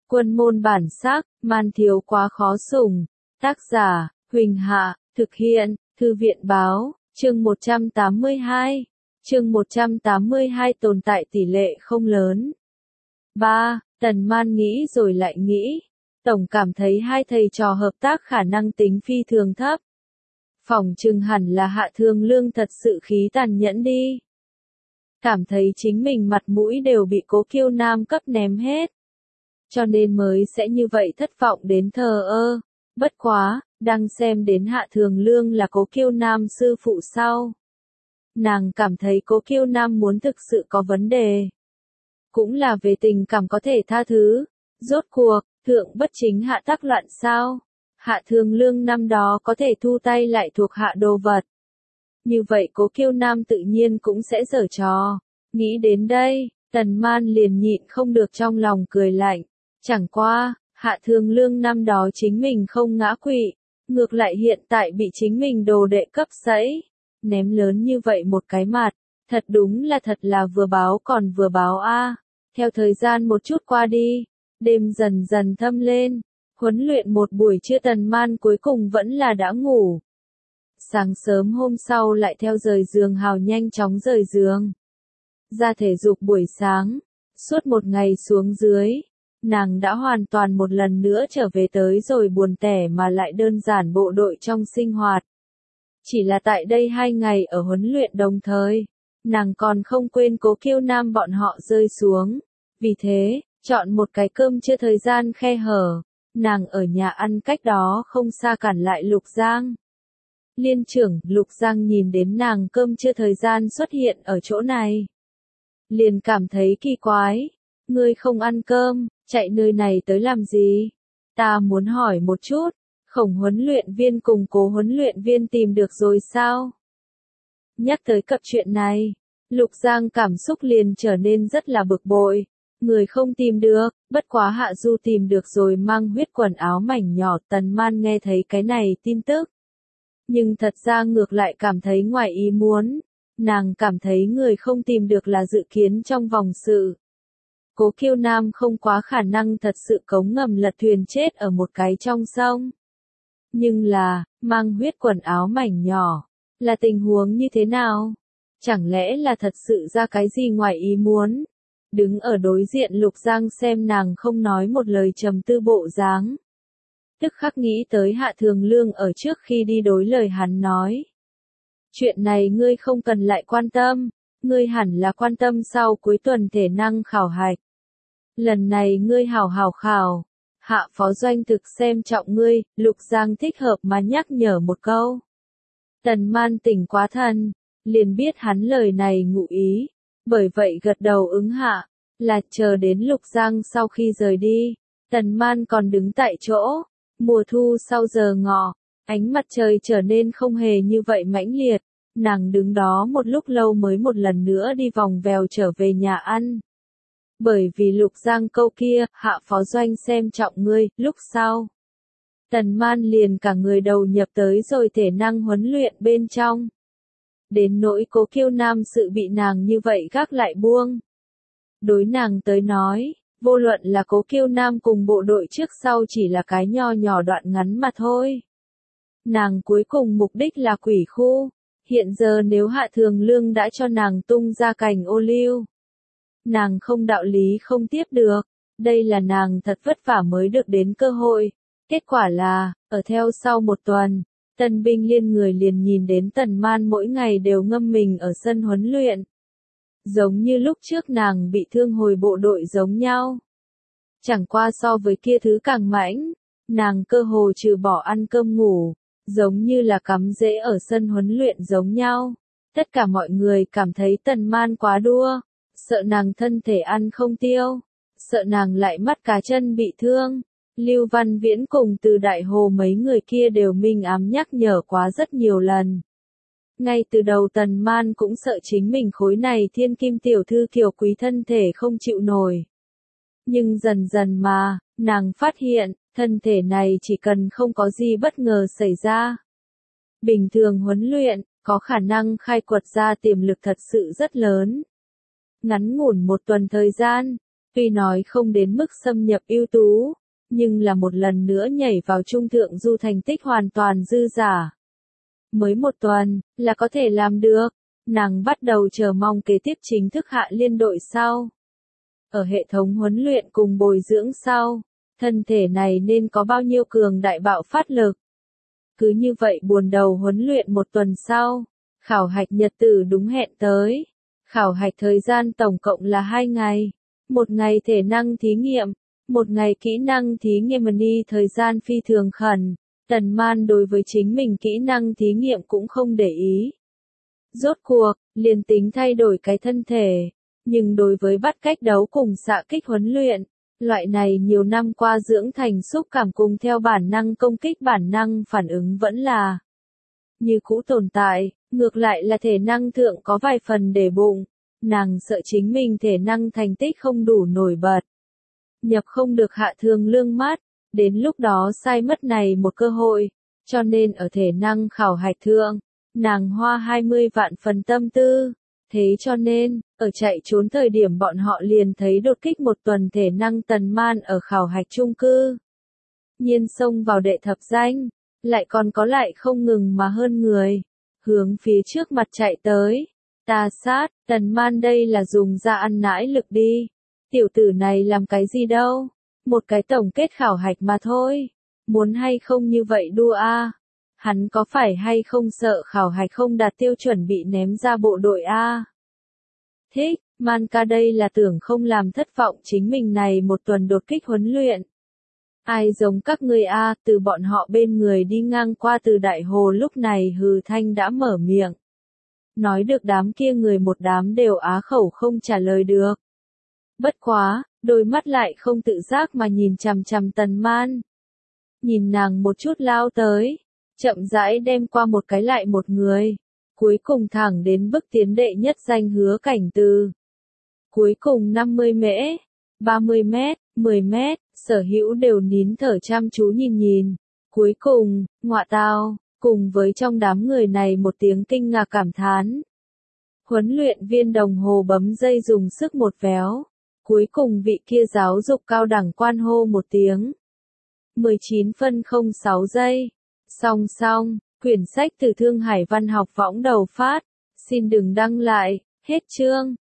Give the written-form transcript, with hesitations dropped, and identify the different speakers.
Speaker 1: Quân môn bản sắc, man thiếu quá khó sủng. Tác giả, Huỳnh Hạ, thực hiện, Thư viện báo, chương 182. Chương 182 tồn tại tỷ lệ không lớn. 3. Tần Man nghĩ rồi lại nghĩ. Tổng cảm thấy hai thầy trò hợp tác khả năng tính phi thường thấp. Phỏng chừng hẳn là Hạ Thường Lương thật sự khí tàn nhẫn đi. Cảm thấy chính mình mặt mũi đều bị Cố Kiêu Nam cấp ném hết. Cho nên mới sẽ như vậy thất vọng đến thờ ơ. Bất quá, đang xem đến Hạ Thường Lương là Cố Kiêu Nam sư phụ sau. Nàng cảm thấy Cố Kiêu Nam muốn thực sự có vấn đề. Cũng là về tình cảm có thể tha thứ. Rốt cuộc, thượng bất chính hạ tác loạn sao? Hạ Thường Lương năm đó có thể thu tay lại thuộc hạ đồ vật. Như vậy Cố Kiêu Nam tự nhiên cũng sẽ giở trò. Nghĩ đến đây, Tần Man liền nhịn không được trong lòng cười lạnh. Chẳng qua, Hạ Thường Lương năm đó chính mình không ngã quỵ, ngược lại hiện tại bị chính mình đồ đệ cấp sẫy, ném lớn như vậy một cái mặt, thật đúng là thật là vừa báo còn vừa báo a. Theo thời gian một chút qua đi, đêm dần dần thâm lên, huấn luyện một buổi trưa Tần Man cuối cùng vẫn là đã ngủ. Sáng sớm hôm sau lại theo rời giường hào nhanh chóng rời giường. Ra thể dục buổi sáng, suốt một ngày xuống dưới. Nàng đã hoàn toàn một lần nữa trở về tới rồi buồn tẻ mà lại đơn giản bộ đội trong sinh hoạt. Chỉ là tại đây 2 ngày ở huấn luyện đồng thời, nàng còn không quên Cố Kiêu Nam bọn họ rơi xuống. Vì thế, chọn một cái cơm trưa thời gian khe hở, nàng ở nhà ăn cách đó không xa cản lại Lục Giang. Liên trưởng, Lục Giang nhìn đến nàng cơm trưa thời gian xuất hiện ở chỗ này. Liền cảm thấy kỳ quái, ngươi không ăn cơm, chạy nơi này tới làm gì? Ta muốn hỏi một chút, Khổng huấn luyện viên cùng Cố huấn luyện viên tìm được rồi sao? Nhắc tới cặp chuyện này, Lục Giang cảm xúc liền trở nên rất là bực bội. Người không tìm được, bất quá Hạ Du tìm được rồi mang huyết quần áo mảnh nhỏ. Tần Man nghe thấy cái này tin tức. Nhưng thật ra ngược lại cảm thấy ngoài ý muốn. Nàng cảm thấy người không tìm được là dự kiến trong vòng sự. Cố Kiêu Nam không quá khả năng thật sự cống ngầm lật thuyền chết ở một cái trong sông. Nhưng là, mang huyết quần áo mảnh nhỏ, là tình huống như thế nào? Chẳng lẽ là thật sự ra cái gì ngoài ý muốn? Đứng ở đối diện Lục Giang xem nàng không nói một lời trầm tư bộ dáng. Tức khắc nghĩ tới Hạ Thường Lương ở trước khi đi đối lời hắn nói. Chuyện này ngươi không cần lại quan tâm, ngươi hẳn là quan tâm sau cuối tuần thể năng khảo hạch. Lần này ngươi hảo hảo khảo, Hạ phó doanh thực xem trọng ngươi, Lục Giang thích hợp mà nhắc nhở một câu. Tần Man tỉnh quá thần, liền biết hắn lời này ngụ ý, bởi vậy gật đầu ứng hạ, là chờ đến Lục Giang sau khi rời đi, Tần Man còn đứng tại chỗ, mùa thu sau giờ ngọ, ánh mặt trời trở nên không hề như vậy mãnh liệt, nàng đứng đó một lúc lâu mới một lần nữa đi vòng vèo trở về nhà ăn. Bởi vì Lục Giang câu kia, Hạ phó doanh xem trọng ngươi, lúc sau. Tần Man liền cả người đầu nhập tới rồi thể năng huấn luyện bên trong. Đến nỗi Cố Kiêu Nam sự bị nàng như vậy gác lại buông. Đối nàng tới nói, vô luận là Cố Kiêu Nam cùng bộ đội trước sau chỉ là cái nho nhỏ đoạn ngắn mà thôi. Nàng cuối cùng mục đích là quỷ khu. Hiện giờ nếu Hạ Thường Lương đã cho nàng tung ra cành ô liu, nàng không đạo lý không tiếp được, đây là nàng thật vất vả mới được đến cơ hội. Kết quả là, ở theo sau một tuần, Tân binh liên người liền nhìn đến Tần Man mỗi ngày đều ngâm mình ở sân huấn luyện. Giống như lúc trước nàng bị thương hồi bộ đội giống nhau. Chẳng qua so với kia thứ càng mãnh, nàng cơ hồ trừ bỏ ăn cơm ngủ, giống như là cắm rễ ở sân huấn luyện giống nhau. Tất cả mọi người cảm thấy Tần Man quá đua. Sợ nàng thân thể ăn không tiêu, sợ nàng lại mắt cá chân bị thương. Lưu Văn Viễn cùng Từ Đại Hồ mấy người kia đều minh ám nhắc nhở quá rất nhiều lần. Ngay từ đầu Tần Man cũng sợ chính mình khối này thiên kim tiểu thư kiều quý thân thể không chịu nổi. Nhưng dần dần mà, nàng phát hiện, thân thể này chỉ cần không có gì bất ngờ xảy ra. Bình thường huấn luyện, có khả năng khai quật ra tiềm lực thật sự rất lớn. Ngắn ngủn một tuần thời gian, Tuy nói không đến mức xâm nhập ưu tú, nhưng là một lần nữa nhảy vào trung thượng du thành tích hoàn toàn dư giả. Mới một tuần, là có thể làm được. Nàng bắt đầu chờ mong kế tiếp chính thức hạ liên đội sau. Ở hệ thống huấn luyện cùng bồi dưỡng sau, thân thể này nên có bao nhiêu cường đại bạo phát lực. Cứ như vậy buồn đầu huấn luyện một tuần sau, khảo hạch nhật tử đúng hẹn tới. Khảo hạch thời gian tổng cộng là 2 ngày. Một ngày thể năng thí nghiệm, một ngày kỹ năng thí nghiệm. Thời gian phi thường khẩn, Tần Man đối với chính mình kỹ năng thí nghiệm cũng không để ý. Rốt cuộc, liền tính thay đổi cái thân thể, nhưng đối với bắt cách đấu cùng xạ kích huấn luyện, loại này nhiều năm qua dưỡng thành xúc cảm cùng theo bản năng công kích bản năng phản ứng vẫn là như cũ tồn tại, ngược lại là thể năng thượng có vài phần để bụng, nàng sợ chính mình thể năng thành tích không đủ nổi bật. Nhập không được hạ thường lương mát, đến lúc đó sai mất này một cơ hội, cho nên ở thể năng khảo hạch thượng, nàng hoa 20 vạn phần tâm tư. Thế cho nên, ở chạy trốn thời điểm bọn họ liền thấy đột kích một tuần thể năng Tần Man ở khảo hạch chung cư. Nhiên xông vào đệ thập danh, lại còn có lại không ngừng mà hơn người, hướng phía trước mặt chạy tới. Ta sát, Tần Man đây là dùng ra ăn nãi lực đi. Tiểu tử này làm cái gì đâu, một cái tổng kết khảo hạch mà thôi. Muốn hay không như vậy đua a? Hắn có phải hay không sợ khảo hạch không đạt tiêu chuẩn bị ném ra bộ đội a? Thích, Man ca đây là tưởng không làm thất vọng chính mình này một tuần đột kích huấn luyện. Ai giống các ngươi a? Từ bọn họ bên người đi ngang qua từ đại hồ lúc này hừ thanh đã mở miệng. Nói được đám kia người một đám đều á khẩu không trả lời được. Bất quá, đôi mắt lại không tự giác mà nhìn chằm chằm Tần Man. Nhìn nàng một chút lao tới, chậm rãi đem qua một cái lại một người, cuối cùng thẳng đến bước tiến đệ nhất danh Hứa Cảnh Từ. Cuối cùng 50 mễ, 30 mét, 10 mét, sở hữu đều nín thở chăm chú nhìn. Cuối cùng, ngọa tao, cùng với trong đám người này một tiếng kinh ngạc cảm thán. Huấn luyện viên đồng hồ bấm dây dùng sức một véo. Cuối cùng vị kia giáo dục cao đẳng quan hô một tiếng. 19 phân 06 giây. Xong, quyển sách từ Thương Hải Văn học võng đầu phát. Xin đừng đăng lại, hết chương.